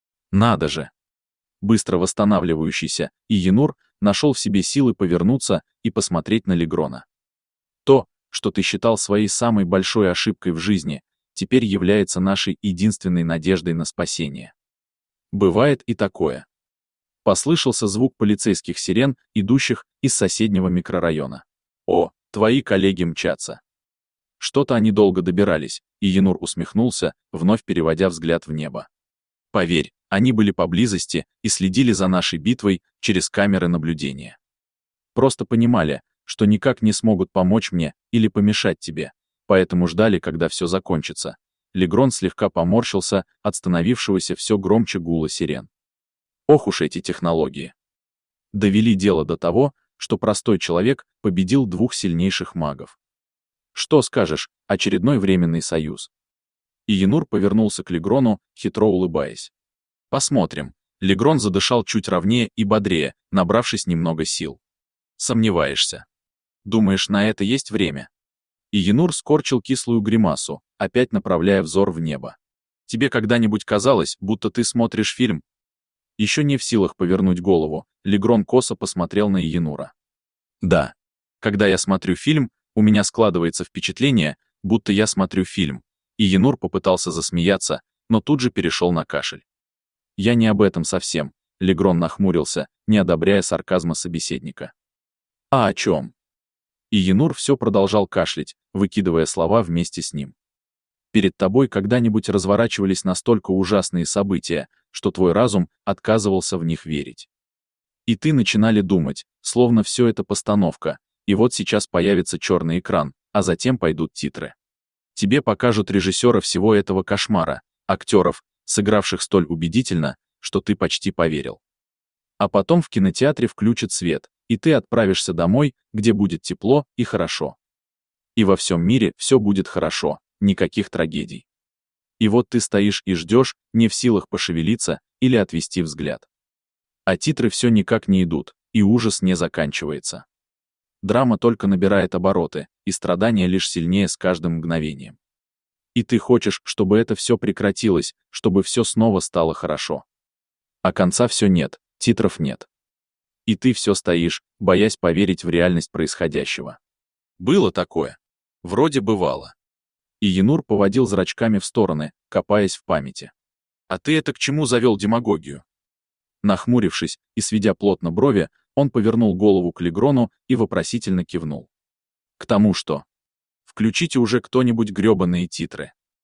Надо же! Быстро восстанавливающийся Иенур нашел в себе силы повернуться и посмотреть на Легрона. То, что ты считал своей самой большой ошибкой в жизни, теперь является нашей единственной надеждой на спасение. Бывает и такое. Послышался звук полицейских сирен, идущих из соседнего микрорайона. О, твои коллеги мчатся. Что-то они долго добирались, и Иенур усмехнулся, вновь переводя взгляд в небо. Поверь, они были поблизости и следили за нашей битвой через камеры наблюдения. Просто понимали, что никак не смогут помочь мне или помешать тебе, поэтому ждали, когда все закончится. Легрон слегка поморщился от становившегося все громче гула сирен. Ох уж эти технологии. Довели дело до того, что простой человек победил двух сильнейших магов. Что скажешь, очередной временный союз? И Янур повернулся к Легрону, хитро улыбаясь. Посмотрим. Легрон задышал чуть ровнее и бодрее, набравшись немного сил. Сомневаешься? Думаешь, на это есть время? И Янур скорчил кислую гримасу, опять направляя взор в небо. Тебе когда-нибудь казалось, будто ты смотришь фильм? Еще не в силах повернуть голову, Легрон косо посмотрел на Янура. Да. Когда я смотрю фильм, у меня складывается впечатление, будто я смотрю фильм. И Янур попытался засмеяться, но тут же перешел на кашель. Я не об этом совсем, Легрон нахмурился, не одобряя сарказма собеседника. А о чем? И Янур все продолжал кашлять, выкидывая слова вместе с ним. Перед тобой когда-нибудь разворачивались настолько ужасные события, что твой разум отказывался в них верить. И ты начинали думать, словно все это постановка, и вот сейчас появится черный экран, а затем пойдут титры. Тебе покажут режиссера всего этого кошмара, актеров, сыгравших столь убедительно, что ты почти поверил. А потом в кинотеатре включат свет, и ты отправишься домой, где будет тепло и хорошо. И во всем мире все будет хорошо, никаких трагедий. И вот ты стоишь и ждешь, не в силах пошевелиться или отвести взгляд. А титры все никак не идут, и ужас не заканчивается. Драма только набирает обороты, и страдания лишь сильнее с каждым мгновением. И ты хочешь, чтобы это все прекратилось, чтобы все снова стало хорошо. А конца все нет, титров нет. И ты все стоишь, боясь поверить в реальность происходящего. Было такое. Вроде бывало. И Янур поводил зрачками в стороны, копаясь в памяти. А ты это к чему завел демагогию? Нахмурившись и сведя плотно брови, он повернул голову к Легрону и вопросительно кивнул. К тому, что... Включите уже кто-нибудь грёбаные титры.